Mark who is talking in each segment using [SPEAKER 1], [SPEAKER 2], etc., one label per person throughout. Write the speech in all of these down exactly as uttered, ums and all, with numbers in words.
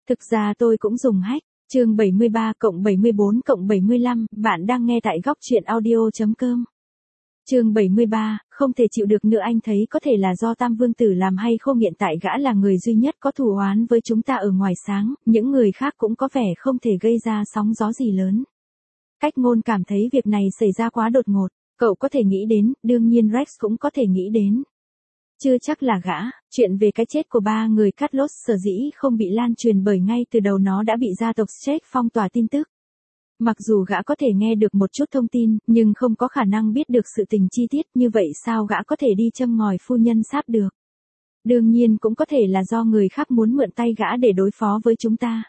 [SPEAKER 1] Thực ra tôi cũng dùng hack. Chương bảy mươi ba cộng bảy mươi bốn cộng bảy mươi lăm, bạn đang nghe tại góc truyện audio chấm com. Chương bảy mươi ba, không thể chịu được nữa, anh thấy có thể là do Tam Vương Tử làm hay không, hiện tại gã là người duy nhất có thù oán với chúng ta ở ngoài sáng, những người khác cũng có vẻ không thể gây ra sóng gió gì lớn. Cách Ngôn cảm thấy việc này xảy ra quá đột ngột, cậu có thể nghĩ đến, đương nhiên Rex cũng có thể nghĩ đến. Chưa chắc là gã, chuyện về cái chết của ba người Carlos sở dĩ không bị lan truyền bởi ngay từ đầu nó đã bị gia tộc Stark phong tỏa tin tức. Mặc dù gã có thể nghe được một chút thông tin, nhưng không có khả năng biết được sự tình chi tiết, như vậy sao gã có thể đi châm ngòi phu nhân Sáp được. Đương nhiên cũng có thể là do người khác muốn mượn tay gã để đối phó với chúng ta.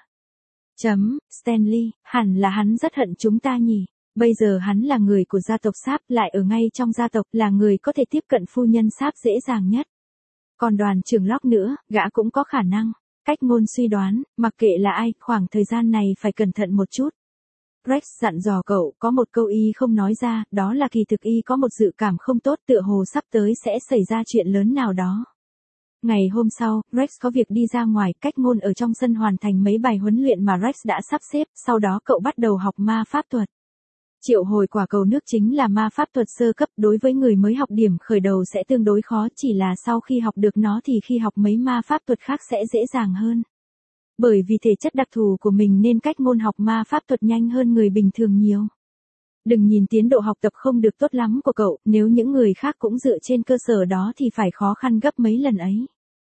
[SPEAKER 1] Chấm, Stanley, hẳn là hắn rất hận chúng ta nhỉ. Bây giờ hắn là người của gia tộc Sáp, lại ở ngay trong gia tộc, là người có thể tiếp cận phu nhân Sáp dễ dàng nhất. Còn đoàn trưởng Locke nữa, gã cũng có khả năng. Cách Ngôn suy đoán, mặc kệ là ai, khoảng thời gian này phải cẩn thận một chút. Rex dặn dò cậu, có một câu y không nói ra, đó là kỳ thực y có một dự cảm không tốt, tựa hồ sắp tới sẽ xảy ra chuyện lớn nào đó. Ngày hôm sau, Rex có việc đi ra ngoài, Cách Ngôn ở trong sân hoàn thành mấy bài huấn luyện mà Rex đã sắp xếp, sau đó cậu bắt đầu học ma pháp thuật. Triệu hồi quả cầu nước chính là ma pháp thuật sơ cấp, đối với người mới học điểm khởi đầu sẽ tương đối khó, chỉ là sau khi học được nó thì khi học mấy ma pháp thuật khác sẽ dễ dàng hơn. Bởi vì thể chất đặc thù của mình nên Cách Ngôn học ma pháp thuật nhanh hơn người bình thường nhiều. Đừng nhìn tiến độ học tập không được tốt lắm của cậu, nếu những người khác cũng dựa trên cơ sở đó thì phải khó khăn gấp mấy lần ấy.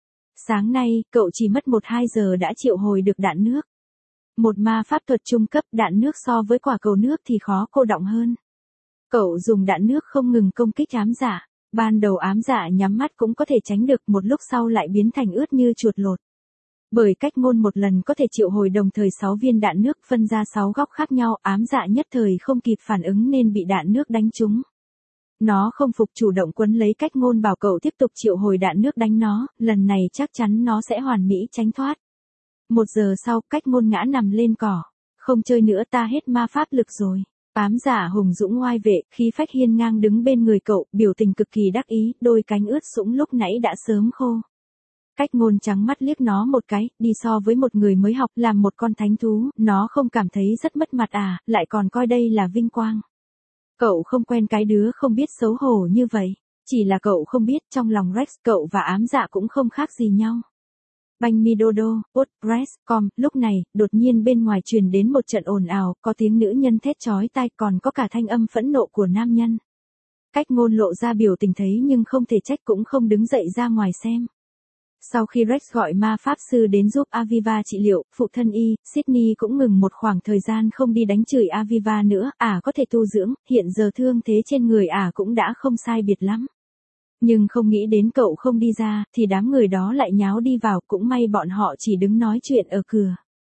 [SPEAKER 1] Sáng nay, cậu chỉ mất một hai giờ đã triệu hồi được đạn nước. Một ma pháp thuật trung cấp, đạn nước so với quả cầu nước thì khó cô đọng hơn. Cậu dùng đạn nước không ngừng công kích ám dạ. Ban đầu ám dạ nhắm mắt cũng có thể tránh được, một lúc sau lại biến thành ướt như chuột lột. Bởi Cách Ngôn một lần có thể triệu hồi đồng thời sáu viên đạn nước phân ra sáu góc khác nhau, ám dạ nhất thời không kịp phản ứng nên bị đạn nước đánh trúng. Nó không phục, chủ động quấn lấy Cách Ngôn, bảo cậu tiếp tục triệu hồi đạn nước đánh nó, lần này chắc chắn nó sẽ hoàn mỹ tránh thoát. Một giờ sau, Cách Ngôn ngã nằm lên cỏ. Không chơi nữa, ta hết ma pháp lực rồi. Ám giả hùng dũng oai vệ, khí phách hiên ngang đứng bên người cậu, biểu tình cực kỳ đắc ý, đôi cánh ướt sũng lúc nãy đã sớm khô. Cách Ngôn trắng mắt liếc nó một cái, đi so với một người mới học làm một con thánh thú, nó không cảm thấy rất mất mặt à, lại còn coi đây là vinh quang. Cậu không quen cái đứa không biết xấu hổ như vậy, chỉ là cậu không biết trong lòng Rex cậu và ám dạ cũng không khác gì nhau. Banh mi đô đô, WordPress chấm com, lúc này, đột nhiên bên ngoài truyền đến một trận ồn ào, có tiếng nữ nhân thét chói tai, còn có cả thanh âm phẫn nộ của nam nhân. Cách Ngôn lộ ra biểu tình thấy nhưng không thể trách, cũng không đứng dậy ra ngoài xem. Sau khi Rex gọi ma pháp sư đến giúp Aviva trị liệu, phụ thân y, Sydney cũng ngừng một khoảng thời gian không đi đánh chửi Aviva nữa, ả à có thể tu dưỡng, hiện giờ thương thế trên người ả à cũng đã không sai biệt lắm. Nhưng không nghĩ đến cậu không đi ra, thì đám người đó lại nháo đi vào, cũng may bọn họ chỉ đứng nói chuyện ở cửa.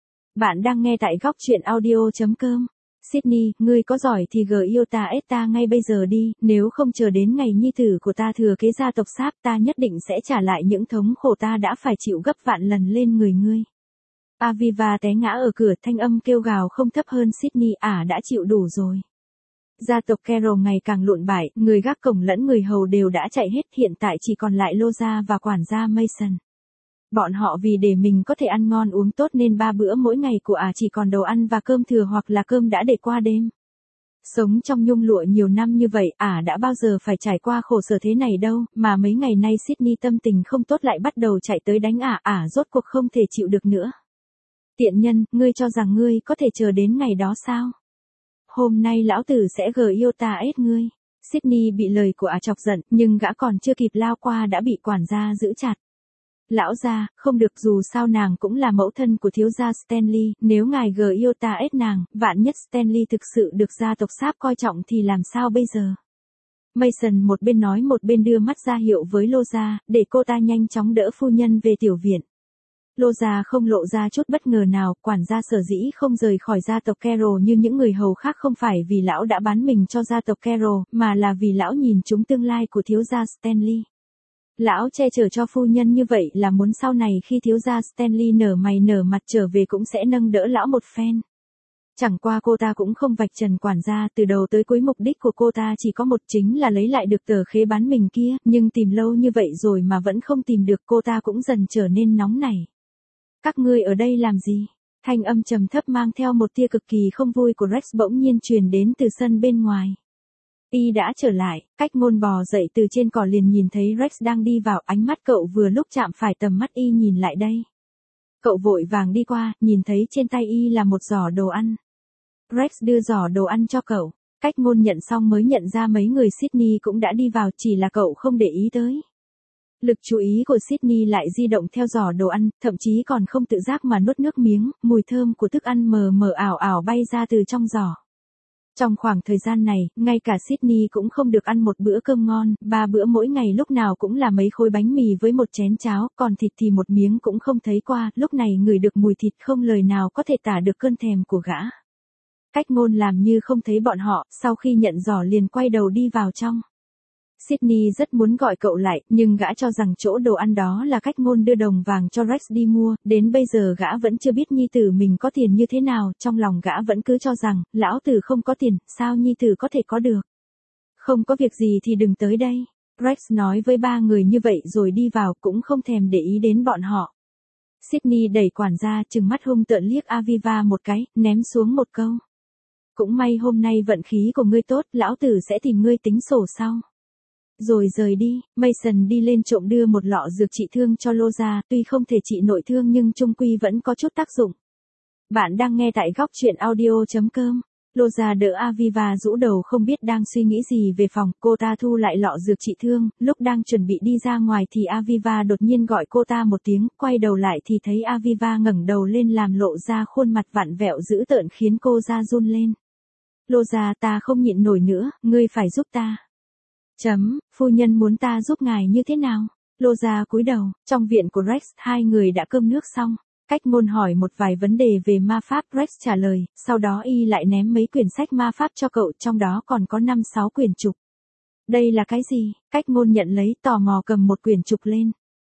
[SPEAKER 1] Bạn đang nghe tại góc truyện audio chấm com. Sydney, ngươi có giỏi thì gờ yêu ta ết ta ngay bây giờ đi, nếu không chờ đến ngày nhi tử của ta thừa kế gia tộc Sáp, ta nhất định sẽ trả lại những thống khổ ta đã phải chịu gấp vạn lần lên người ngươi. Aviva té ngã ở cửa, thanh âm kêu gào không thấp hơn Sydney, ả à đã chịu đủ rồi. Gia tộc Carroll ngày càng lụn bại, người gác cổng lẫn người hầu đều đã chạy hết, hiện tại chỉ còn lại Loza và quản gia Mason. Bọn họ vì để mình có thể ăn ngon uống tốt nên ba bữa mỗi ngày của ả à chỉ còn đồ ăn và cơm thừa hoặc là cơm đã để qua đêm. Sống trong nhung lụa nhiều năm như vậy, ả à đã bao giờ phải trải qua khổ sở thế này đâu, mà mấy ngày nay Sydney tâm tình không tốt lại bắt đầu chạy tới đánh ả, à, ả à rốt cuộc không thể chịu được nữa. Tiện nhân, ngươi cho rằng ngươi có thể chờ đến ngày đó sao? Hôm nay lão tử sẽ gờ yêu ta ết ngươi. Sydney bị lời của ả à chọc giận, nhưng gã còn chưa kịp lao qua đã bị quản gia giữ chặt. Lão gia, không được, dù sao nàng cũng là mẫu thân của thiếu gia Stanley, nếu ngài gờ yêu ta ết nàng, vạn nhất Stanley thực sự được gia tộc Sáp coi trọng thì làm sao bây giờ? Mason một bên nói một bên đưa mắt ra hiệu với Loza, để cô ta nhanh chóng đỡ phu nhân về tiểu viện. Loza không lộ ra chút bất ngờ nào, quản gia sở dĩ không rời khỏi gia tộc Carroll như những người hầu khác không phải vì lão đã bán mình cho gia tộc Carroll, mà là vì lão nhìn trúng tương lai của thiếu gia Stanley. Lão che chở cho phu nhân như vậy là muốn sau này khi thiếu gia Stanley nở mày nở mặt trở về cũng sẽ nâng đỡ lão một phen. Chẳng qua cô ta cũng không vạch trần quản gia, từ đầu tới cuối mục đích của cô ta chỉ có một, chính là lấy lại được tờ khế bán mình kia, nhưng tìm lâu như vậy rồi mà vẫn không tìm được, cô ta cũng dần trở nên nóng nảy. Các ngươi ở đây làm gì? Thanh âm trầm thấp mang theo một tia cực kỳ không vui của Rex bỗng nhiên truyền đến từ sân bên ngoài. Y đã trở lại, Cách Ngôn bò dậy từ trên cỏ liền nhìn thấy Rex đang đi vào, ánh mắt cậu vừa lúc chạm phải tầm mắt Y nhìn lại đây. Cậu vội vàng đi qua, nhìn thấy trên tay Y là một giỏ đồ ăn. Rex đưa giỏ đồ ăn cho cậu, Cách Ngôn nhận xong mới nhận ra mấy người Sydney cũng đã đi vào, chỉ là cậu không để ý tới. Lực chú ý của Sydney lại di động theo giỏ đồ ăn, thậm chí còn không tự giác mà nuốt nước miếng, mùi thơm của thức ăn mờ mờ ảo ảo bay ra từ trong giỏ. Trong khoảng thời gian này, ngay cả Sydney cũng không được ăn một bữa cơm ngon, ba bữa mỗi ngày lúc nào cũng là mấy khối bánh mì với một chén cháo, còn thịt thì một miếng cũng không thấy qua, lúc này ngửi được mùi thịt không lời nào có thể tả được cơn thèm của gã. Cách Ngôn làm như không thấy bọn họ, sau khi nhận giỏ liền quay đầu đi vào trong. Sydney rất muốn gọi cậu lại, nhưng gã cho rằng chỗ đồ ăn đó là Cách Ngôn đưa đồng vàng cho Rex đi mua, đến bây giờ gã vẫn chưa biết nhi tử mình có tiền như thế nào, trong lòng gã vẫn cứ cho rằng, lão tử không có tiền, sao nhi tử có thể có được. Không có việc gì thì đừng tới đây. Rex nói với ba người như vậy rồi đi vào, cũng không thèm để ý đến bọn họ. Sydney đẩy quản gia, trừng mắt hung tợn liếc Aviva một cái, ném xuống một câu. Cũng may hôm nay vận khí của ngươi tốt, lão tử sẽ tìm ngươi tính sổ sau. Rồi rời đi, Mason đi lên trộm đưa một lọ dược trị thương cho Loza, tuy không thể trị nội thương nhưng chung quy vẫn có chút tác dụng. Bạn đang nghe tại góc truyện audio chấm com. Loza đỡ Aviva rũ đầu không biết đang suy nghĩ gì về phòng, cô ta thu lại lọ dược trị thương, lúc đang chuẩn bị đi ra ngoài thì Aviva đột nhiên gọi cô ta một tiếng, quay đầu lại thì thấy Aviva ngẩng đầu lên làm lộ ra khuôn mặt vặn vẹo dữ tợn khiến cô da run lên. Loza, ta không nhịn nổi nữa, ngươi phải giúp ta. Chấm, phu nhân muốn ta giúp ngài như thế nào? Loza cúi đầu, trong viện của Rex, hai người đã cơm nước xong. Cách Ngôn hỏi một vài vấn đề về ma pháp, Rex trả lời, sau đó Y lại ném mấy quyển sách ma pháp cho cậu, trong đó còn có năm sáu quyển trục. Đây là cái gì? Cách Ngôn nhận lấy, tò mò cầm một quyển trục lên.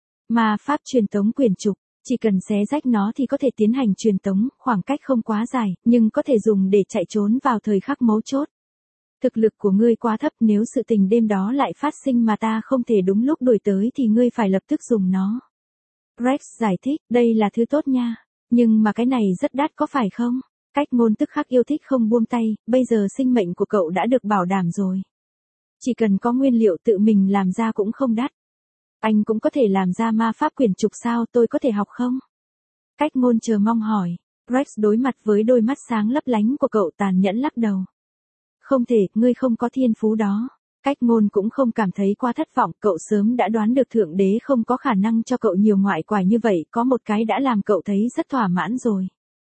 [SPEAKER 1] Ma pháp truyền tống quyển trục, chỉ cần xé rách nó thì có thể tiến hành truyền tống, khoảng cách không quá dài, nhưng có thể dùng để chạy trốn vào thời khắc mấu chốt. Thực lực của ngươi quá thấp, nếu sự tình đêm đó lại phát sinh mà ta không thể đúng lúc đuổi tới thì ngươi phải lập tức dùng nó. Rex giải thích, đây là thứ tốt nha, nhưng mà cái này rất đắt có phải không? Cách Ngôn tức khắc yêu thích không buông tay, bây giờ sinh mệnh của cậu đã được bảo đảm rồi. Chỉ cần có nguyên liệu tự mình làm ra cũng không đắt. Anh cũng có thể làm ra ma pháp quyển trục sao, tôi có thể học không? Cách Ngôn chờ mong hỏi. Rex đối mặt với đôi mắt sáng lấp lánh của cậu tàn nhẫn lắc đầu. Không thể, ngươi không có thiên phú đó. Cách Ngôn cũng không cảm thấy quá thất vọng, cậu sớm đã đoán được Thượng Đế không có khả năng cho cậu nhiều ngoại quả như vậy, có một cái đã làm cậu thấy rất thỏa mãn rồi.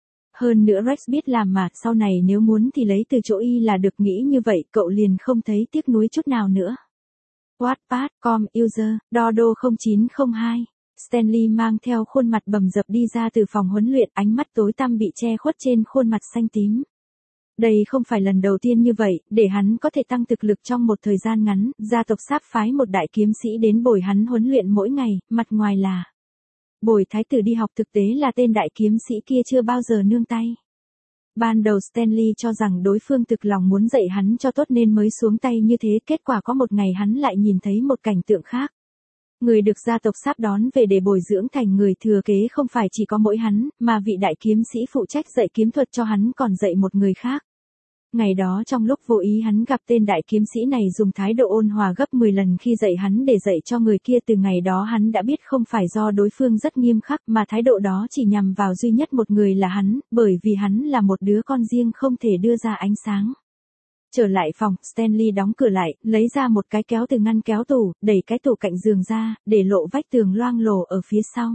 [SPEAKER 1] Hơn nữa Rex biết làm mà, sau này nếu muốn thì lấy từ chỗ Y là được, nghĩ như vậy, cậu liền không thấy tiếc nuối chút nào nữa. Wattpad, com, user, Dodo không chín không hai. Stanley mang theo khuôn mặt bầm dập đi ra từ phòng huấn luyện, ánh mắt tối tăm bị che khuất trên khuôn mặt xanh tím. Đây không phải lần đầu tiên như vậy, để hắn có thể tăng thực lực trong một thời gian ngắn, gia tộc Sáp phái một đại kiếm sĩ đến bồi hắn huấn luyện mỗi ngày, mặt ngoài là bồi thái tử đi học, thực tế là tên đại kiếm sĩ kia chưa bao giờ nương tay. Ban đầu Stanley cho rằng đối phương thực lòng muốn dạy hắn cho tốt nên mới xuống tay như thế, kết quả có một ngày hắn lại nhìn thấy một cảnh tượng khác. Người được gia tộc Sáp đón về để bồi dưỡng thành người thừa kế không phải chỉ có mỗi hắn, mà vị đại kiếm sĩ phụ trách dạy kiếm thuật cho hắn còn dạy một người khác. Ngày đó trong lúc vô ý hắn gặp tên đại kiếm sĩ này dùng thái độ ôn hòa gấp mười lần khi dạy hắn để dạy cho người kia, từ ngày đó hắn đã biết không phải do đối phương rất nghiêm khắc mà thái độ đó chỉ nhằm vào duy nhất một người là hắn, bởi vì hắn là một đứa con riêng không thể đưa ra ánh sáng. Trở lại phòng, Stanley đóng cửa lại, lấy ra một cái kéo từ ngăn kéo tủ, đẩy cái tủ cạnh giường ra, để lộ vách tường loang lổ ở phía sau.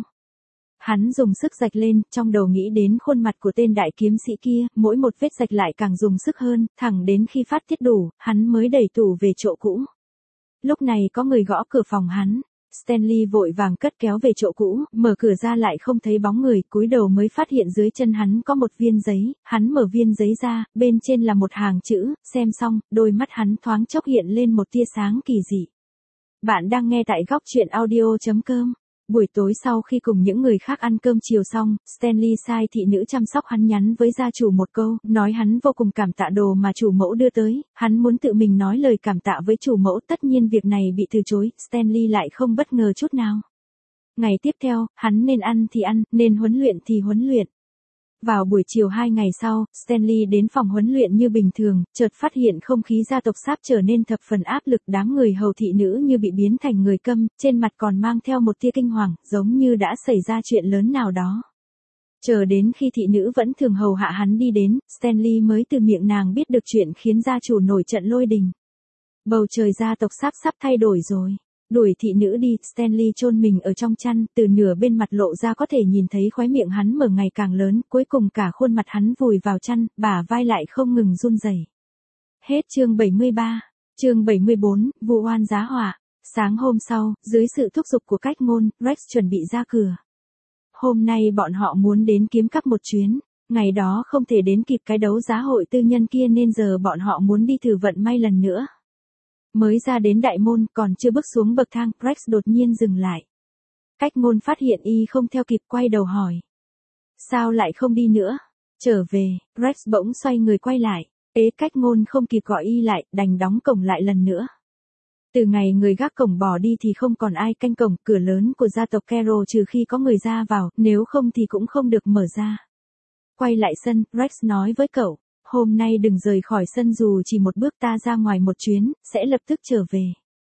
[SPEAKER 1] Hắn dùng sức rạch lên, trong đầu nghĩ đến khuôn mặt của tên đại kiếm sĩ kia, mỗi một vết rạch lại càng dùng sức hơn, thẳng đến khi phát tiết đủ, hắn mới đẩy tủ về chỗ cũ. Lúc này có người gõ cửa phòng hắn. Stanley vội vàng cất kéo về chỗ cũ, mở cửa ra lại không thấy bóng người, cúi đầu mới phát hiện dưới chân hắn có một viên giấy, hắn mở viên giấy ra, bên trên là một hàng chữ, xem xong, đôi mắt hắn thoáng chốc hiện lên một tia sáng kỳ dị. Bạn đang nghe tại góc truyện audio chấm com. Buổi tối sau khi cùng những người khác ăn cơm chiều xong, Stanley sai thị nữ chăm sóc hắn nhắn với gia chủ một câu, nói hắn vô cùng cảm tạ đồ mà chủ mẫu đưa tới, hắn muốn tự mình nói lời cảm tạ với chủ mẫu, tất nhiên việc này bị từ chối, Stanley lại không bất ngờ chút nào. Ngày tiếp theo, hắn nên ăn thì ăn, nên huấn luyện thì huấn luyện. Vào buổi chiều hai ngày sau, Stanley đến phòng huấn luyện như bình thường, chợt phát hiện không khí gia tộc sáp trở nên thập phần áp lực, đám người hầu thị nữ như bị biến thành người câm, trên mặt còn mang theo một tia kinh hoàng, giống như đã xảy ra chuyện lớn nào đó. Chờ đến khi thị nữ vẫn thường hầu hạ hắn đi đến, Stanley mới từ miệng nàng biết được chuyện khiến gia chủ nổi trận lôi đình. Bầu trời gia tộc sáp sắp thay đổi rồi. Đuổi thị nữ đi, Stanley chôn mình ở trong chăn, từ nửa bên mặt lộ ra có thể nhìn thấy khóe miệng hắn mở ngày càng lớn, cuối cùng cả khuôn mặt hắn vùi vào chăn, bả vai lại không ngừng run rẩy. Hết chương bảy mươi ba. Chương bảy mươi bốn, vụ oan giá họa. Sáng hôm sau, dưới sự thúc giục của cách ngôn, Rex chuẩn bị ra cửa. Hôm nay bọn họ muốn đến kiếm cắp một chuyến. Ngày đó không thể đến kịp cái đấu giá hội tư nhân kia nên giờ bọn họ muốn đi thử vận may lần nữa. Mới ra đến đại môn, còn chưa bước xuống bậc thang, Rex đột nhiên dừng lại. Cách ngôn phát hiện y không theo kịp, quay đầu hỏi. Sao lại không đi nữa? Trở về, Rex bỗng xoay người quay lại. Ế, cách ngôn không kịp gọi y lại, đành đóng cổng lại lần nữa. Từ ngày người gác cổng bỏ đi thì không còn ai canh cổng, cửa lớn của gia tộc Carroll trừ khi có người ra vào, nếu không thì cũng không được mở ra. Quay lại sân, Rex nói với cậu. Hôm nay đừng rời khỏi sân dù chỉ một bước, ta ra ngoài một chuyến, sẽ lập tức trở về.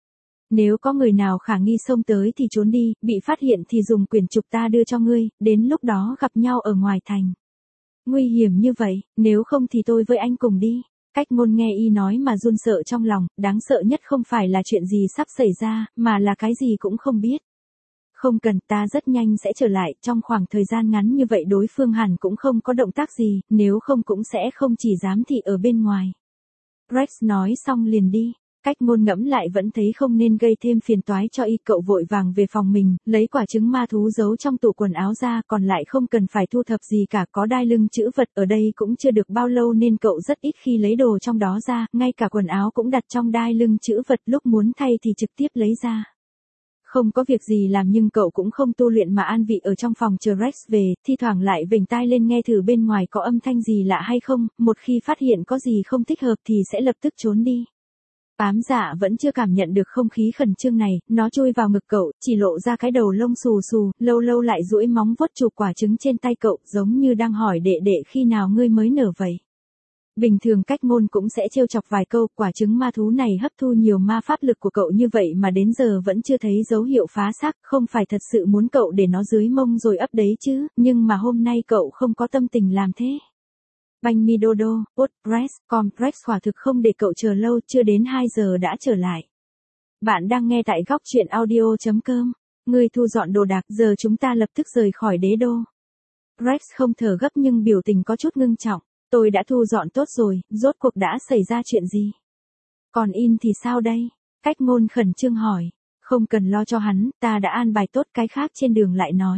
[SPEAKER 1] Nếu có người nào khả nghi xông tới thì trốn đi, bị phát hiện thì dùng quyển trục ta đưa cho ngươi, đến lúc đó gặp nhau ở ngoài thành. Nguy hiểm như vậy, nếu không thì tôi với anh cùng đi. Cách ngôn nghe y nói mà run sợ trong lòng, đáng sợ nhất không phải là chuyện gì sắp xảy ra, mà là cái gì cũng không biết. Không cần, ta rất nhanh sẽ trở lại, trong khoảng thời gian ngắn như vậy đối phương hẳn cũng không có động tác gì, nếu không cũng sẽ không chỉ giám thị ở bên ngoài. Rex nói xong liền đi, cách ngôn ngẫm lại vẫn thấy không nên gây thêm phiền toái cho y, cậu vội vàng về phòng mình, lấy quả trứng ma thú giấu trong tủ quần áo ra, còn lại không cần phải thu thập gì cả, có đai lưng chữ vật ở đây cũng chưa được bao lâu nên cậu rất ít khi lấy đồ trong đó ra, ngay cả quần áo cũng đặt trong đai lưng chữ vật, lúc muốn thay thì trực tiếp lấy ra. Không có việc gì làm nhưng cậu cũng không tu luyện mà an vị ở trong phòng chờ Rex về, thi thoảng lại vểnh tai lên nghe thử bên ngoài có âm thanh gì lạ hay không, một khi phát hiện có gì không thích hợp thì sẽ lập tức trốn đi. Ám dạ vẫn chưa cảm nhận được không khí khẩn trương này, nó chui vào ngực cậu, chỉ lộ ra cái đầu lông xù xù, lâu lâu lại duỗi móng vuốt chụp quả trứng trên tay cậu, giống như đang hỏi đệ đệ khi nào ngươi mới nở vậy. Bình thường cách ngôn cũng sẽ trêu chọc vài câu, quả trứng ma thú này hấp thu nhiều ma pháp lực của cậu như vậy mà đến giờ vẫn chưa thấy dấu hiệu phá xác, không phải thật sự muốn cậu để nó dưới mông rồi ấp đấy chứ, nhưng mà hôm nay cậu không có tâm tình làm thế. Banh mi đô đô, WordPress, Compress quả thực không để cậu chờ lâu, chưa đến hai giờ đã trở lại. Bạn đang nghe tại góc truyện audio chấm com. Ngươi thu dọn đồ đạc, giờ chúng ta lập tức rời khỏi đế đô. Rex không thở gấp nhưng biểu tình có chút ngưng trọng. Tôi đã thu dọn tốt rồi, rốt cuộc đã xảy ra chuyện gì? Còn In thì sao đây? Cách ngôn khẩn trương hỏi. Không cần lo cho hắn, ta đã an bài tốt, cái khác trên đường lại nói.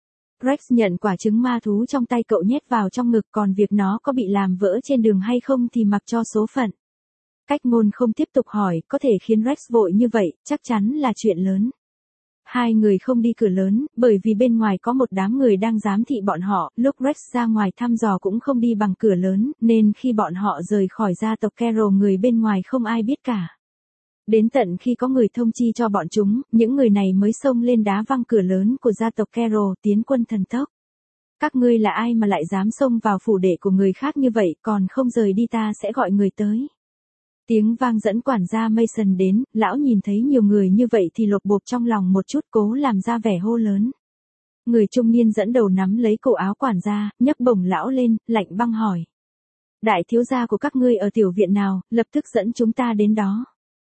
[SPEAKER 1] Rex nhận quả trứng ma thú trong tay cậu nhét vào trong ngực, còn việc nó có bị làm vỡ trên đường hay không thì mặc cho số phận. Cách ngôn không tiếp tục hỏi, có thể khiến Rex vội như vậy, chắc chắn là chuyện lớn. Hai người không đi cửa lớn, bởi vì bên ngoài có một đám người đang giám thị bọn họ, lúc Rex ra ngoài thăm dò cũng không đi bằng cửa lớn, nên khi bọn họ rời khỏi gia tộc Carroll người bên ngoài không ai biết cả. Đến tận khi có người thông chi cho bọn chúng, những người này mới xông lên đá văng cửa lớn của gia tộc Carroll, tiến quân thần tốc. Các ngươi là ai mà lại dám xông vào phủ đệ của người khác như vậy, còn không rời đi ta sẽ gọi người tới. Tiếng vang dẫn quản gia Mason đến, lão nhìn thấy nhiều người như vậy thì lột bột trong lòng một chút, cố làm ra vẻ hô lớn. Người trung niên dẫn đầu nắm lấy cổ áo quản gia, nhấc bổng lão lên, lạnh băng hỏi. Đại thiếu gia của các ngươi ở tiểu viện nào, lập tức dẫn chúng ta đến đó.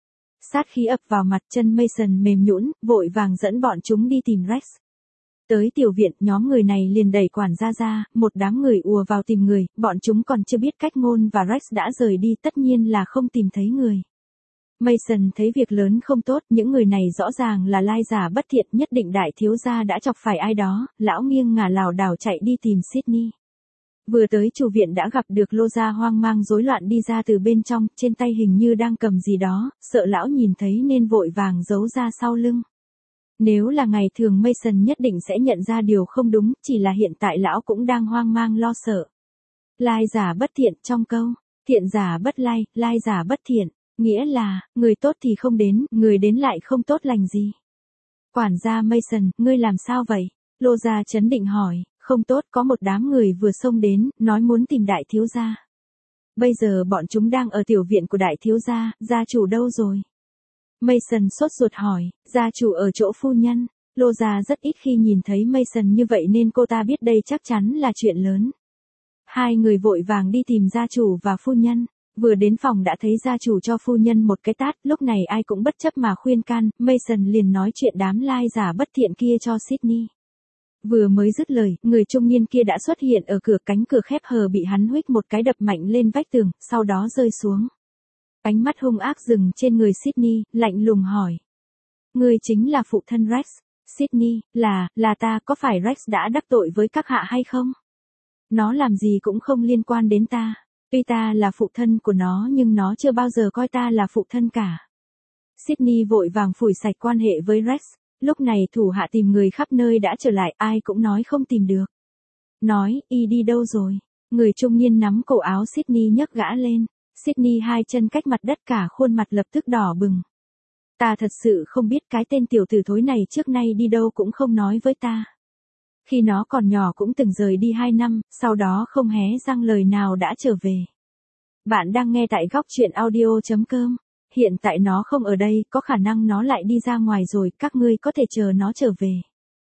[SPEAKER 1] Sát khí ập vào mặt, chân Mason mềm nhũn, vội vàng dẫn bọn chúng đi tìm Rex. Tới tiểu viện, nhóm người này liền đẩy quản gia ra, một đám người ùa vào tìm người, bọn chúng còn chưa biết cách ngôn và Rex đã rời đi, tất nhiên là không tìm thấy người. Mason thấy việc lớn không tốt, những người này rõ ràng là lai giả bất thiện, nhất định đại thiếu gia đã chọc phải ai đó, lão nghiêng ngả lảo đảo chạy đi tìm Sydney. Vừa tới chủ viện đã gặp được Loza hoang mang rối loạn đi ra từ bên trong, trên tay hình như đang cầm gì đó, sợ lão nhìn thấy nên vội vàng giấu ra sau lưng. Nếu là ngày thường Mason nhất định sẽ nhận ra điều không đúng, chỉ là hiện tại lão cũng đang hoang mang lo sợ. Lai giả bất thiện, trong câu, thiện giả bất lai, lai giả bất thiện, nghĩa là, người tốt thì không đến, người đến lại không tốt lành gì. Quản gia Mason, ngươi làm sao vậy? Lô gia chấn định hỏi, không tốt, có một đám người vừa xông đến, nói muốn tìm đại thiếu gia. Bây giờ bọn chúng đang ở tiểu viện của đại thiếu gia, gia chủ đâu rồi? Mason sốt ruột hỏi, gia chủ ở chỗ phu nhân. Lô gia rất ít khi nhìn thấy Mason như vậy nên cô ta biết đây chắc chắn là chuyện lớn. Hai người vội vàng đi tìm gia chủ và phu nhân. Vừa đến phòng đã thấy gia chủ cho phu nhân một cái tát, lúc này ai cũng bất chấp mà khuyên can, Mason liền nói chuyện đám lai giả bất thiện kia cho Sydney. Vừa mới dứt lời, người trung niên kia đã xuất hiện ở cửa, cánh cửa khép hờ bị hắn huých một cái đập mạnh lên vách tường, sau đó rơi xuống. Ánh mắt hung ác dừng trên người Sydney, lạnh lùng hỏi. Ngươi chính là phụ thân Rex. Sydney, là, là ta, có phải Rex đã đắc tội với các hạ hay không? Nó làm gì cũng không liên quan đến ta. Tuy ta là phụ thân của nó nhưng nó chưa bao giờ coi ta là phụ thân cả. Sydney vội vàng phủi sạch quan hệ với Rex. Lúc này thủ hạ tìm người khắp nơi đã trở lại, ai cũng nói không tìm được. Nói, y đi đâu rồi? Người trung niên nắm cổ áo Sydney nhấc gã lên. Sydney hai chân cách mặt đất, cả khuôn mặt lập tức đỏ bừng. Ta thật sự không biết cái tên tiểu tử thối này trước nay đi đâu cũng không nói với ta. Khi nó còn nhỏ cũng từng rời đi hai năm, sau đó không hé răng lời nào đã trở về. Bạn đang nghe tại góc truyện audio chấm com. Hiện tại nó không ở đây, có khả năng nó lại đi ra ngoài rồi, các ngươi có thể chờ nó trở về.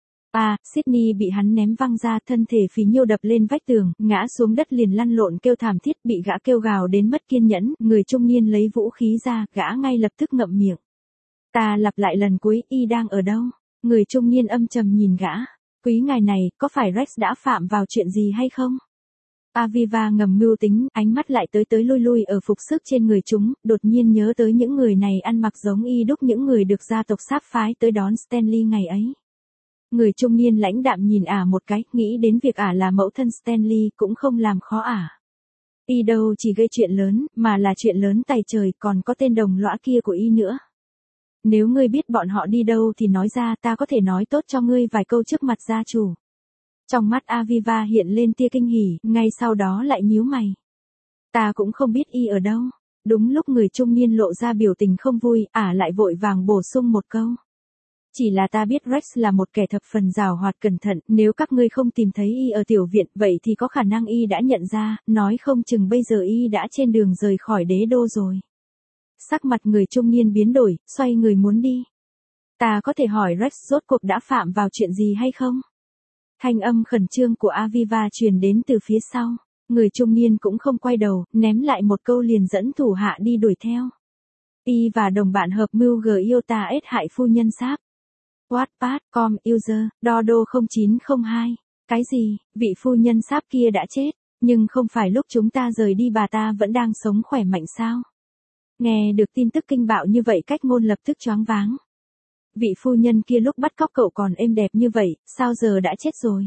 [SPEAKER 1] À, Sydney bị hắn ném văng ra, thân thể phí nhiêu đập lên vách tường, ngã xuống đất liền lăn lộn kêu thảm thiết, bị gã kêu gào đến mất kiên nhẫn, người trung niên lấy vũ khí ra, gã ngay lập tức ngậm miệng. Ta lặp lại lần cuối, y đang ở đâu? Người trung niên âm trầm nhìn gã. Quý ngài này, có phải Rex đã phạm vào chuyện gì hay không? Aviva ngầm mưu tính, ánh mắt lại tới tới lui lui ở phục sức trên người chúng, đột nhiên nhớ tới những người này ăn mặc giống y đúc những người được gia tộc sáp phái tới đón Stanley ngày ấy. Người trung niên lãnh đạm nhìn ả một cái, nghĩ đến việc ả là mẫu thân Stanley cũng không làm khó ả. Y đâu chỉ gây chuyện lớn, mà là chuyện lớn tày trời, còn có tên đồng lõa kia của y nữa. Nếu ngươi biết bọn họ đi đâu thì nói ra, ta có thể nói tốt cho ngươi vài câu trước mặt gia chủ. Trong mắt Aviva hiện lên tia kinh hỉ, ngay sau đó lại nhíu mày. Ta cũng không biết y ở đâu. Đúng lúc người trung niên lộ ra biểu tình không vui, ả lại vội vàng bổ sung một câu. Chỉ là ta biết Rex là một kẻ thập phần giàu hoạt cẩn thận, nếu các ngươi không tìm thấy y ở tiểu viện, vậy thì có khả năng y đã nhận ra, nói không chừng bây giờ y đã trên đường rời khỏi đế đô rồi. Sắc mặt người trung niên biến đổi, xoay người muốn đi. Ta có thể hỏi Rex rốt cuộc đã phạm vào chuyện gì hay không? Thanh âm khẩn trương của Aviva truyền đến từ phía sau. Người trung niên cũng không quay đầu, ném lại một câu liền dẫn thủ hạ đi đuổi theo. Y và đồng bạn hợp mưu G Iota ết hại phu nhân sáp. Wattpad, com, user, Dodo không chín không hai. Cái gì, vị phu nhân sáp kia đã chết, nhưng không phải lúc chúng ta rời đi bà ta vẫn đang sống khỏe mạnh sao? Nghe được tin tức kinh bạo như vậy cách ngôn lập tức choáng váng. Vị phu nhân kia lúc bắt cóc cậu còn êm đẹp như vậy, sao giờ đã chết rồi?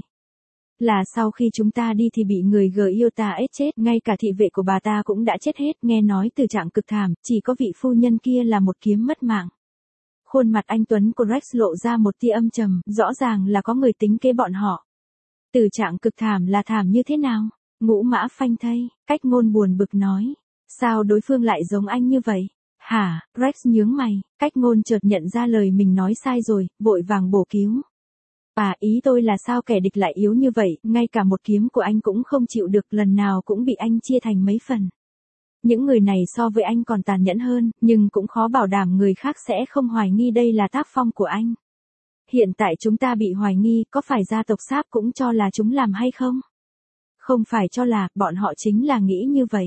[SPEAKER 1] Là sau khi chúng ta đi thì bị người G Iota ết chết, ngay cả thị vệ của bà ta cũng đã chết hết, nghe nói từ trạng cực thảm, chỉ có vị phu nhân kia là một kiếm mất mạng. Khuôn mặt anh Tuấn của Rex lộ ra một tia âm trầm, rõ ràng là có người tính kế bọn họ. Từ trạng cực thảm là thảm như thế nào? Ngũ mã phanh thây, cách ngôn buồn bực nói. Sao đối phương lại giống anh như vậy? Hả, Rex nhướng mày, cách ngôn chợt nhận ra lời mình nói sai rồi, vội vàng bổ cứu. À, ý tôi là sao kẻ địch lại yếu như vậy, ngay cả một kiếm của anh cũng không chịu được, lần nào cũng bị anh chia thành mấy phần. Những người này so với anh còn tàn nhẫn hơn, nhưng cũng khó bảo đảm người khác sẽ không hoài nghi đây là tác phong của anh. Hiện tại chúng ta bị hoài nghi, có phải gia tộc Sáp cũng cho là chúng làm hay không? Không phải cho là, bọn họ chính là nghĩ như vậy.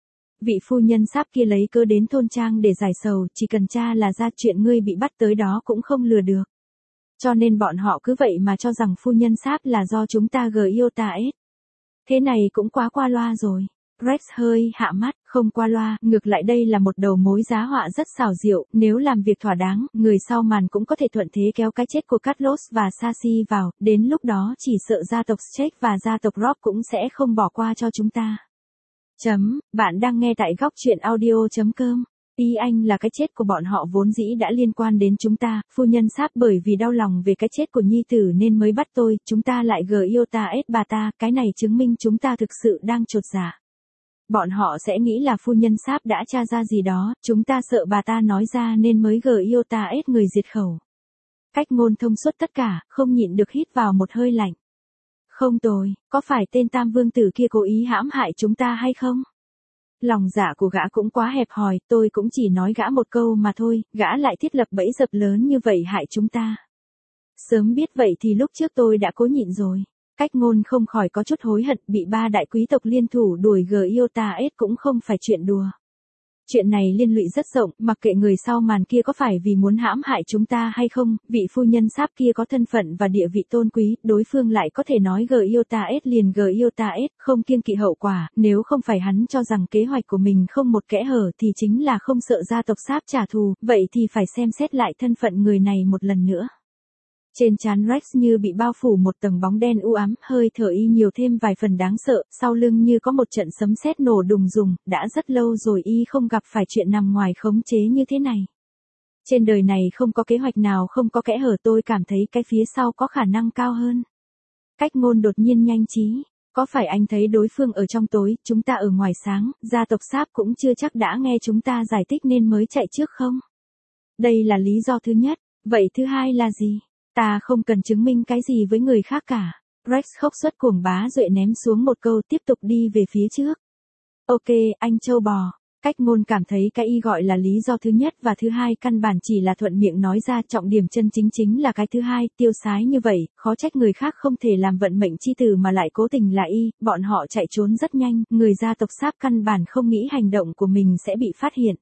[SPEAKER 1] Vị phu nhân Sáp kia lấy cớ đến thôn trang để giải sầu, chỉ cần tra là ra chuyện ngươi bị bắt tới đó cũng không lừa được. Cho nên bọn họ cứ vậy mà cho rằng phu nhân Sáp là do chúng ta G Iota ết. Thế này cũng quá qua loa rồi. Rex hơi hạ mắt, không qua loa, ngược lại đây là một đầu mối giá họa rất xảo diệu, nếu làm việc thỏa đáng, người sau màn cũng có thể thuận thế kéo cái chết của Carlos và Sassy vào, đến lúc đó chỉ sợ gia tộc Streck và gia tộc Rock cũng sẽ không bỏ qua cho chúng ta. Chấm, bạn đang nghe tại góc truyện audio chấm com. Ý anh là cái chết của bọn họ vốn dĩ đã liên quan đến chúng ta, phu nhân Sáp bởi vì đau lòng về cái chết của nhi tử nên mới bắt tôi, chúng ta lại G Iota ết bà ta, cái này chứng minh chúng ta thực sự đang chột dạ. Bọn họ sẽ nghĩ là phu nhân Sáp đã tra ra gì đó, chúng ta sợ bà ta nói ra nên mới G Iota ết người diệt khẩu. Cách Ngôn thông suốt tất cả, không nhịn được hít vào một hơi lạnh. Không tồi, có phải tên Tam Vương Tử kia cố ý hãm hại chúng ta hay không? Lòng dạ của gã cũng quá hẹp hòi, tôi cũng chỉ nói gã một câu mà thôi, gã lại thiết lập bẫy dập lớn như vậy hại chúng ta. Sớm biết vậy thì lúc trước tôi đã cố nhịn rồi. Cách Ngôn không khỏi có chút hối hận, bị ba đại quý tộc liên thủ đuổi Giotaes cũng không phải chuyện đùa. Chuyện này liên lụy rất rộng, mặc kệ người sau màn kia có phải vì muốn hãm hại chúng ta hay không, vị phu nhân Sáp kia có thân phận và địa vị tôn quý, đối phương lại có thể nói Giotaes liền Giotaes, không kiêng kỵ hậu quả, nếu không phải hắn cho rằng kế hoạch của mình không một kẽ hở thì chính là không sợ gia tộc Sáp trả thù, vậy thì phải xem xét lại thân phận người này một lần nữa. Trên trán Rex như bị bao phủ một tầng bóng đen u ám, hơi thở y nhiều thêm vài phần đáng sợ, sau lưng như có một trận sấm sét nổ đùng rùng, đã rất lâu rồi y không gặp phải chuyện nằm ngoài khống chế như thế này. Trên đời này không có kế hoạch nào không có kẽ hở, tôi cảm thấy cái phía sau có khả năng cao hơn. Cách Ngôn đột nhiên nhanh trí, có phải anh thấy đối phương ở trong tối, chúng ta ở ngoài sáng, gia tộc Sáp cũng chưa chắc đã nghe chúng ta giải thích nên mới chạy trước không? Đây là lý do thứ nhất, vậy thứ hai là gì? Ta không cần chứng minh cái gì với người khác cả. Rex khóc suất cuồng bá duệ ném xuống một câu tiếp tục đi về phía trước. Ok, anh châu bò. Cách Ngôn cảm thấy cái y gọi là lý do thứ nhất và thứ hai căn bản chỉ là thuận miệng nói ra, trọng điểm chân chính chính là cái thứ hai, tiêu sái như vậy, khó trách người khác không thể làm vận mệnh chi tử mà lại cố tình là y, bọn họ chạy trốn rất nhanh, người gia tộc Sáp căn bản không nghĩ hành động của mình sẽ bị phát hiện.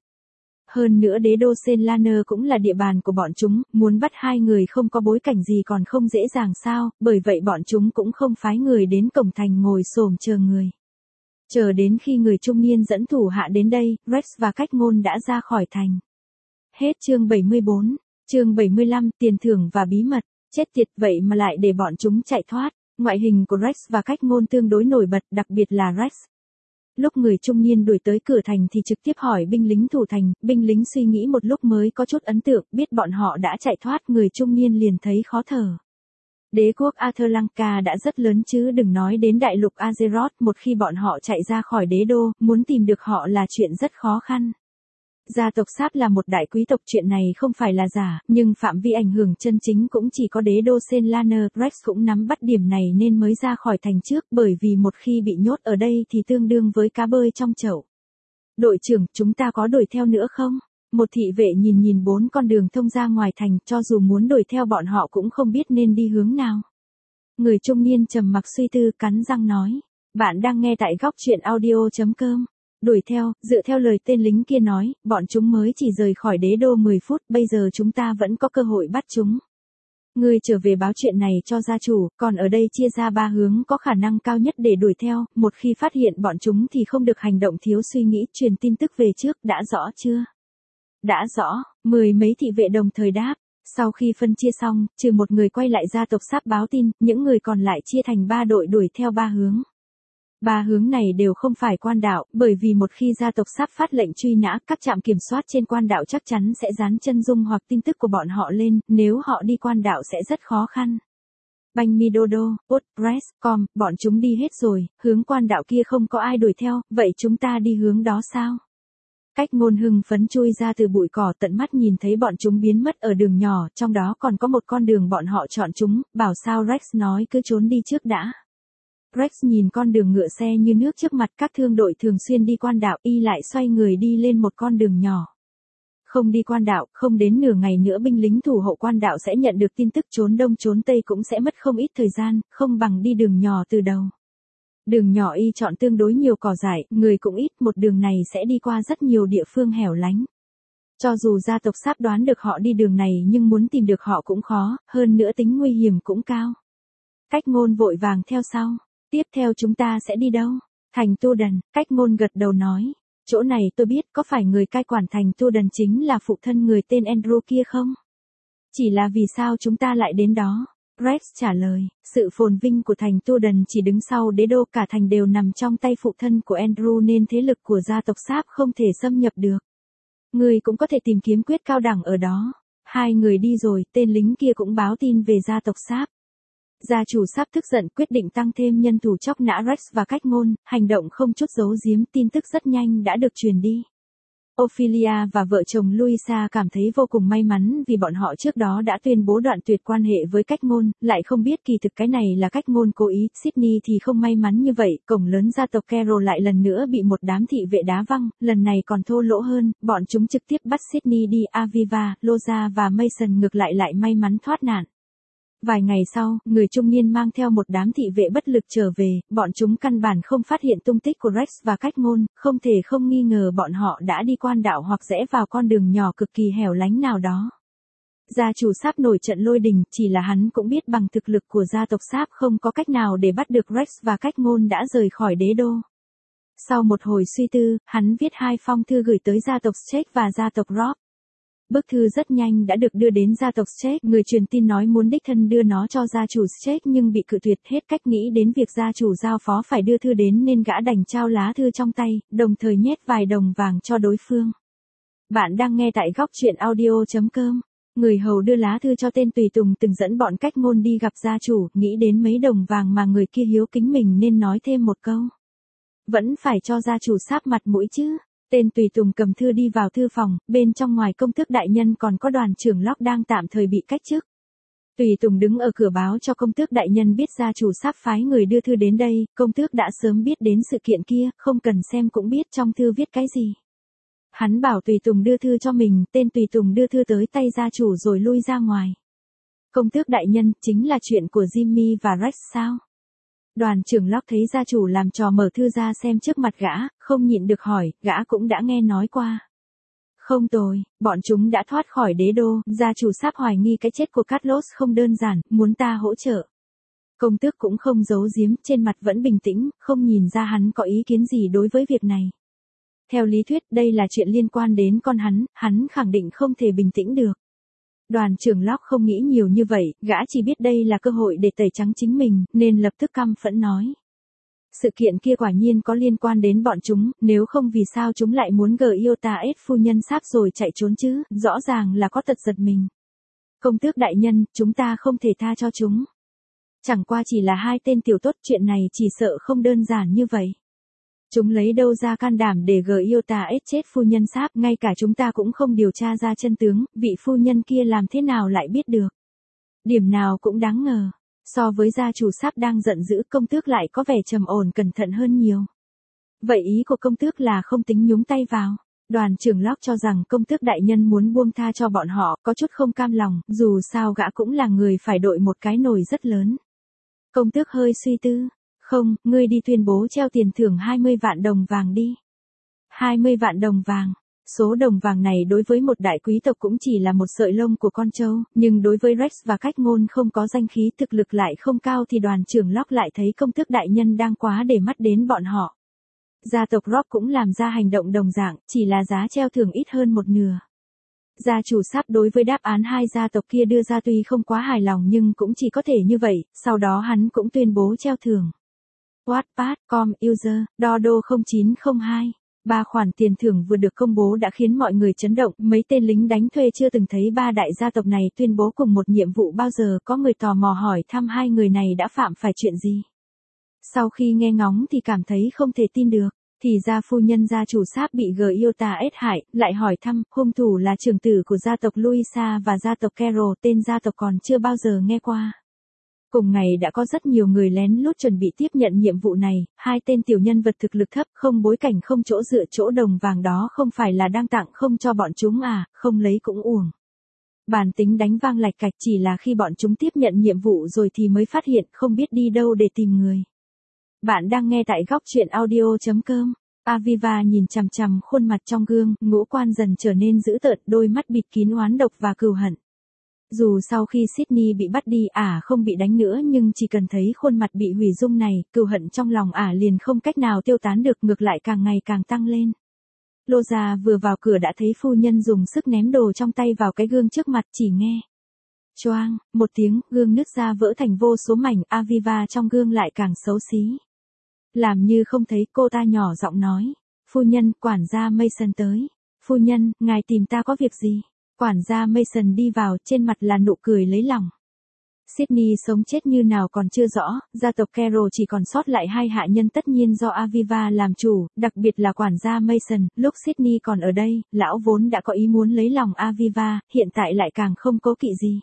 [SPEAKER 1] Hơn nữa đế đô Senlaner cũng là địa bàn của bọn chúng, muốn bắt hai người không có bối cảnh gì còn không dễ dàng sao, bởi vậy bọn chúng cũng không phái người đến cổng thành ngồi xổm chờ người. Chờ đến khi người trung niên dẫn thủ hạ đến đây, Rex và Cách Ngôn đã ra khỏi thành. Hết chương bảy mươi bốn, chương bảy mươi lăm, tiền thưởng và bí mật, chết tiệt vậy mà lại để bọn chúng chạy thoát. Ngoại hình của Rex và Cách Ngôn tương đối nổi bật, đặc biệt là Rex. Lúc người trung niên đuổi tới cửa thành thì trực tiếp hỏi binh lính thủ thành, binh lính suy nghĩ một lúc mới có chút ấn tượng, biết bọn họ đã chạy thoát, người trung niên liền thấy khó thở. Đế quốc Athlanka đã rất lớn chứ đừng nói đến đại lục Azeroth, một khi bọn họ chạy ra khỏi đế đô, muốn tìm được họ là chuyện rất khó khăn. Gia tộc Sáp là một đại quý tộc, chuyện này không phải là giả, nhưng phạm vi ảnh hưởng chân chính cũng chỉ có đế đô Senlaner. Rex cũng nắm bắt điểm này nên mới ra khỏi thành trước, bởi vì một khi bị nhốt ở đây thì tương đương với cá bơi trong chậu. Đội trưởng, chúng ta có đuổi theo nữa không? Một thị vệ nhìn nhìn bốn con đường thông ra ngoài thành, cho dù muốn đuổi theo bọn họ cũng không biết nên đi hướng nào. Người trung niên trầm mặc suy tư, cắn răng nói. Bạn đang nghe tại góc truyện audio chấm com. Đuổi theo, dựa theo lời tên lính kia nói, bọn chúng mới chỉ rời khỏi đế đô mười phút, bây giờ chúng ta vẫn có cơ hội bắt chúng. Ngươi trở về báo chuyện này cho gia chủ, còn ở đây chia ra ba hướng có khả năng cao nhất để đuổi theo, một khi phát hiện bọn chúng thì không được hành động thiếu suy nghĩ, truyền tin tức về trước, đã rõ chưa? Đã rõ, mười mấy thị vệ đồng thời đáp. Sau khi phân chia xong, trừ một người quay lại gia tộc Sáp báo tin, những người còn lại chia thành ba đội đuổi theo ba hướng. Ba hướng này đều không phải quan đạo, bởi vì một khi gia tộc Sáp phát lệnh truy nã, các trạm kiểm soát trên quan đạo chắc chắn sẽ dán chân dung hoặc tin tức của bọn họ lên, nếu họ đi quan đạo sẽ rất khó khăn. Banh Midodo, Utpress, Com, bọn chúng đi hết rồi, hướng quan đạo kia không có ai đuổi theo, vậy chúng ta đi hướng đó sao? Cách Ngôn hưng phấn chui ra từ bụi cỏ, tận mắt nhìn thấy bọn chúng biến mất ở đường nhỏ, trong đó còn có một con đường bọn họ chọn chúng, bảo sao Rex nói cứ trốn đi trước đã. Rex nhìn con đường ngựa xe như nước trước mặt, các thương đội thường xuyên đi quan đạo, y lại xoay người đi lên một con đường nhỏ. Không đi quan đạo, không đến nửa ngày nữa binh lính thủ hộ quan đạo sẽ nhận được tin tức, trốn đông trốn tây cũng sẽ mất không ít thời gian, không bằng đi đường nhỏ từ đầu. Đường nhỏ y chọn tương đối nhiều cỏ dại, người cũng ít, một đường này sẽ đi qua rất nhiều địa phương hẻo lánh. Cho dù gia tộc Sáp đoán được họ đi đường này nhưng muốn tìm được họ cũng khó, hơn nữa tính nguy hiểm cũng cao. Cách Ngôn vội vàng theo sau. Tiếp theo chúng ta sẽ đi đâu? Thành Tu Đần. Cách Ngôn gật đầu nói. Chỗ này tôi biết, có phải người cai quản thành Tu Đần chính là phụ thân người tên Andrew kia không? Chỉ là vì sao chúng ta lại đến đó? Rex trả lời, sự phồn vinh của thành Tu Đần chỉ đứng sau đế đô, cả thành đều nằm trong tay phụ thân của Andrew nên thế lực của gia tộc Sáp không thể xâm nhập được. Người cũng có thể tìm kiếm quyết cao đẳng ở đó. Hai người đi rồi, tên lính kia cũng báo tin về gia tộc Sáp. Gia chủ Sáp tức giận quyết định tăng thêm nhân thủ chóc nã Rex và Cách Ngôn, hành động không chút giấu giếm, tin tức rất nhanh đã được truyền đi. Ophelia và vợ chồng Louisa cảm thấy vô cùng may mắn vì bọn họ trước đó đã tuyên bố đoạn tuyệt quan hệ với cách ngôn, lại không biết kỳ thực cái này là cách ngôn cố ý. Sydney thì không may mắn như vậy, cổng lớn gia tộc Carroll lại lần nữa bị một đám thị vệ đá văng, lần này còn thô lỗ hơn, bọn chúng trực tiếp bắt Sydney đi. Aviva, Loza và Mason ngược lại lại may mắn thoát nạn. Vài ngày sau, người trung niên mang theo một đám thị vệ bất lực trở về, bọn chúng căn bản không phát hiện tung tích của Rex và cách ngôn, không thể không nghi ngờ bọn họ đã đi quan đạo hoặc rẽ vào con đường nhỏ cực kỳ hẻo lánh nào đó. Gia chủ Sáp nổi trận lôi đình, chỉ là hắn cũng biết bằng thực lực của gia tộc Sáp không có cách nào để bắt được Rex và cách ngôn đã rời khỏi đế đô. Sau một hồi suy tư, hắn viết hai phong thư gửi tới gia tộc Stake và gia tộc Robb. Bức thư rất nhanh đã được đưa đến gia tộc Stake, người truyền tin nói muốn đích thân đưa nó cho gia chủ Stake nhưng bị cự tuyệt. Hết cách nghĩ đến việc gia chủ giao phó phải đưa thư đến nên gã đành trao lá thư trong tay, đồng thời nhét vài đồng vàng cho đối phương. Bạn đang nghe tại góc truyện audio chấm com. Người hầu đưa lá thư cho tên tùy tùng từng dẫn bọn cách ngôn đi gặp gia chủ, nghĩ đến mấy đồng vàng mà người kia hiếu kính mình nên nói thêm một câu. Vẫn phải cho gia chủ Sáp mặt mũi chứ. Tên tùy tùng cầm thư đi vào thư phòng, bên trong ngoài công tước đại nhân còn có đoàn trưởng Locke đang tạm thời bị cách chức. Tùy tùng đứng ở cửa báo cho công tước đại nhân biết gia chủ Sáp phái người đưa thư đến đây, công tước đã sớm biết đến sự kiện kia, không cần xem cũng biết trong thư viết cái gì. Hắn bảo tùy tùng đưa thư cho mình, tên tùy tùng đưa thư tới tay gia chủ rồi lui ra ngoài. Công tước đại nhân, chính là chuyện của Jimmy và Rex sao? Đoàn trưởng Locke thấy gia chủ làm trò mở thư ra xem trước mặt gã, không nhịn được hỏi, gã cũng đã nghe nói qua. Không tồi, bọn chúng đã thoát khỏi đế đô, gia chủ Sáp hoài nghi cái chết của Carlos không đơn giản, muốn ta hỗ trợ. Công tước cũng không giấu giếm, trên mặt vẫn bình tĩnh, không nhìn ra hắn có ý kiến gì đối với việc này. Theo lý thuyết, đây là chuyện liên quan đến con hắn, hắn khẳng định không thể bình tĩnh được. Đoàn trưởng Locke không nghĩ nhiều như vậy, gã chỉ biết đây là cơ hội để tẩy trắng chính mình, nên lập tức căm phẫn nói. Sự kiện kia quả nhiên có liên quan đến bọn chúng, nếu không vì sao chúng lại muốn gờ yêu ta ết phu nhân Sáp rồi chạy trốn chứ, rõ ràng là có tật giật mình. Công tước đại nhân, chúng ta không thể tha cho chúng. Chẳng qua chỉ là hai tên tiểu tốt, chuyện này chỉ sợ không đơn giản như vậy. Chúng lấy đâu ra can đảm để gờ yêu ta ết chết phu nhân Sáp, ngay cả chúng ta cũng không điều tra ra chân tướng, vị phu nhân kia làm thế nào lại biết được. Điểm nào cũng đáng ngờ. So với gia chủ Sáp đang giận dữ, công tước lại có vẻ trầm ổn cẩn thận hơn nhiều. Vậy ý của công tước là không tính nhúng tay vào. Đoàn trưởng Locke cho rằng công tước đại nhân muốn buông tha cho bọn họ, có chút không cam lòng, dù sao gã cũng là người phải đội một cái nồi rất lớn. Công tước hơi suy tư. Không, ngươi đi tuyên bố treo tiền thưởng hai mươi vạn đồng vàng đi. hai mươi vạn đồng vàng. Số đồng vàng này đối với một đại quý tộc cũng chỉ là một sợi lông của con trâu, nhưng đối với Rex và cách ngôn không có danh khí, thực lực lại không cao thì đoàn trưởng Locke lại thấy công tước đại nhân đang quá để mắt đến bọn họ. Gia tộc Robb cũng làm ra hành động đồng dạng, chỉ là giá treo thưởng ít hơn một nửa. Gia chủ Sáp đối với đáp án hai gia tộc kia đưa ra tuy không quá hài lòng nhưng cũng chỉ có thể như vậy, sau đó hắn cũng tuyên bố treo thưởng. Wattpad chấm com user, Dodo không chín không hai. Ba khoản tiền thưởng vừa được công bố đã khiến mọi người chấn động, mấy tên lính đánh thuê chưa từng thấy ba đại gia tộc này tuyên bố cùng một nhiệm vụ bao giờ, có người tò mò hỏi thăm hai người này đã phạm phải chuyện gì. Sau khi nghe ngóng thì cảm thấy không thể tin được, thì ra phu nhân gia chủ Sáp bị gờ yêu ta ết hại, lại hỏi thăm, hung thủ là trưởng tử của gia tộc Louisa và gia tộc Carroll, tên gia tộc còn chưa bao giờ nghe qua. Cùng ngày đã có rất nhiều người lén lút chuẩn bị tiếp nhận nhiệm vụ này, hai tên tiểu nhân vật thực lực thấp, không bối cảnh, không chỗ dựa, chỗ đồng vàng đó không phải là đang tặng không cho bọn chúng à, không lấy cũng uổng. Bản tính đánh vang lạch cạch, chỉ là khi bọn chúng tiếp nhận nhiệm vụ rồi thì mới phát hiện không biết đi đâu để tìm người. Bạn đang nghe tại góc truyện audio chấm com. Aviva nhìn chằm chằm khuôn mặt trong gương, ngũ quan dần trở nên dữ tợn, đôi mắt bịt kín oán độc và cừu hận. Dù sau khi Sydney bị bắt đi ả à không bị đánh nữa nhưng chỉ cần thấy khuôn mặt bị hủy dung này, cừu hận trong lòng ả à liền không cách nào tiêu tán được, ngược lại càng ngày càng tăng lên. Loza vừa vào cửa đã thấy phu nhân dùng sức ném đồ trong tay vào cái gương trước mặt, chỉ nghe choang một tiếng, gương nứt ra vỡ thành vô số mảnh, Aviva trong gương lại càng xấu xí. Làm như không thấy, cô ta nhỏ giọng nói, phu nhân, quản gia Mason tới. Phu nhân, ngài tìm ta có việc gì? Quản gia Mason đi vào, trên mặt là nụ cười lấy lòng. Sydney sống chết như nào còn chưa rõ, gia tộc Carroll chỉ còn sót lại hai hạ nhân tất nhiên do Aviva làm chủ, đặc biệt là quản gia Mason. Lúc Sydney còn ở đây, lão vốn đã có ý muốn lấy lòng Aviva, hiện tại lại càng không cố kỵ gì.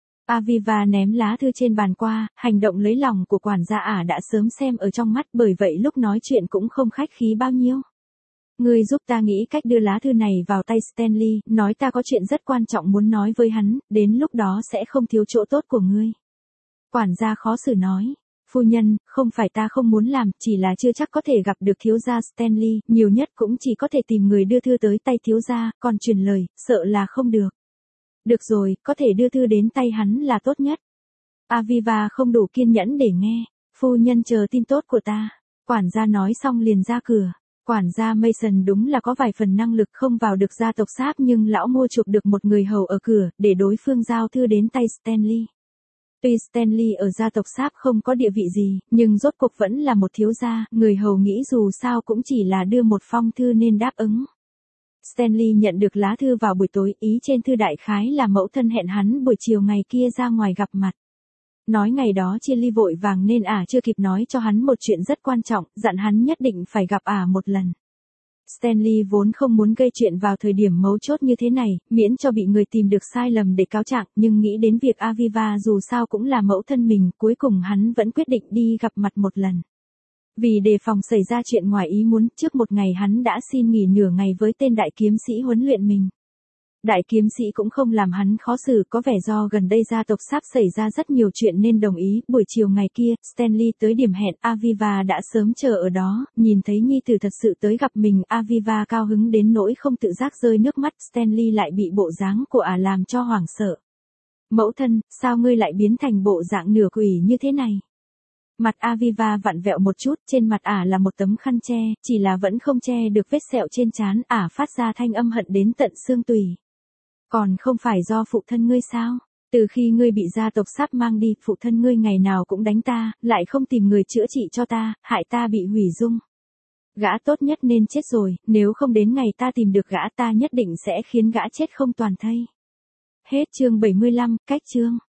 [SPEAKER 1] Aviva ném lá thư trên bàn qua, hành động lấy lòng của quản gia ả đã sớm xem ở trong mắt, bởi vậy lúc nói chuyện cũng không khách khí bao nhiêu. Ngươi giúp ta nghĩ cách đưa lá thư này vào tay Stanley, nói ta có chuyện rất quan trọng muốn nói với hắn, đến lúc đó sẽ không thiếu chỗ tốt của ngươi. Quản gia khó xử nói, phu nhân, không phải ta không muốn làm, chỉ là chưa chắc có thể gặp được thiếu gia Stanley, nhiều nhất cũng chỉ có thể tìm người đưa thư tới tay thiếu gia, còn truyền lời, sợ là không được. Được rồi, có thể đưa thư đến tay hắn là tốt nhất. Aviva không đủ kiên nhẫn để nghe, phu nhân chờ tin tốt của ta. Quản gia nói xong liền ra cửa. Quản gia Mason đúng là có vài phần năng lực không vào được gia tộc Sáp, nhưng lão mua chuộc được một người hầu ở cửa, để đối phương giao thư đến tay Stanley. Tuy Stanley ở gia tộc Sáp không có địa vị gì, nhưng rốt cuộc vẫn là một thiếu gia, người hầu nghĩ dù sao cũng chỉ là đưa một phong thư nên đáp ứng. Stanley nhận được lá thư vào buổi tối, ý trên thư đại khái là mẫu thân hẹn hắn buổi chiều ngày kia ra ngoài gặp mặt. Nói ngày đó chia ly vội vàng nên ả chưa kịp nói cho hắn một chuyện rất quan trọng, dặn hắn nhất định phải gặp ả một lần. Stanley vốn không muốn gây chuyện vào thời điểm mấu chốt như thế này, miễn cho bị người tìm được sai lầm để cáo trạng, nhưng nghĩ đến việc Aviva dù sao cũng là mẫu thân mình, cuối cùng hắn vẫn quyết định đi gặp mặt một lần. Vì đề phòng xảy ra chuyện ngoài ý muốn, trước một ngày hắn đã xin nghỉ nửa ngày với tên đại kiếm sĩ huấn luyện mình. Đại kiếm sĩ cũng không làm hắn khó xử, có vẻ do gần đây gia tộc Sáp xảy ra rất nhiều chuyện nên đồng ý. Buổi chiều ngày kia, Stanley tới điểm hẹn, Aviva đã sớm chờ ở đó, nhìn thấy nhi tử thật sự tới gặp mình, Aviva cao hứng đến nỗi không tự giác rơi nước mắt, Stanley lại bị bộ dáng của ả làm cho hoảng sợ. Mẫu thân, sao ngươi lại biến thành bộ dạng nửa quỷ như thế này? Mặt Aviva vặn vẹo một chút, trên mặt ả là một tấm khăn che, chỉ là vẫn không che được vết sẹo trên trán, ả phát ra thanh âm hận đến tận xương tủy. Còn không phải do phụ thân ngươi sao? Từ khi ngươi bị gia tộc Sáp mang đi, phụ thân ngươi ngày nào cũng đánh ta, lại không tìm người chữa trị cho ta, hại ta bị hủy dung. Gã tốt nhất nên chết rồi, nếu không đến ngày ta tìm được gã ta nhất định sẽ khiến gã chết không toàn thây. Hết chương bảy mươi lăm, cách chương.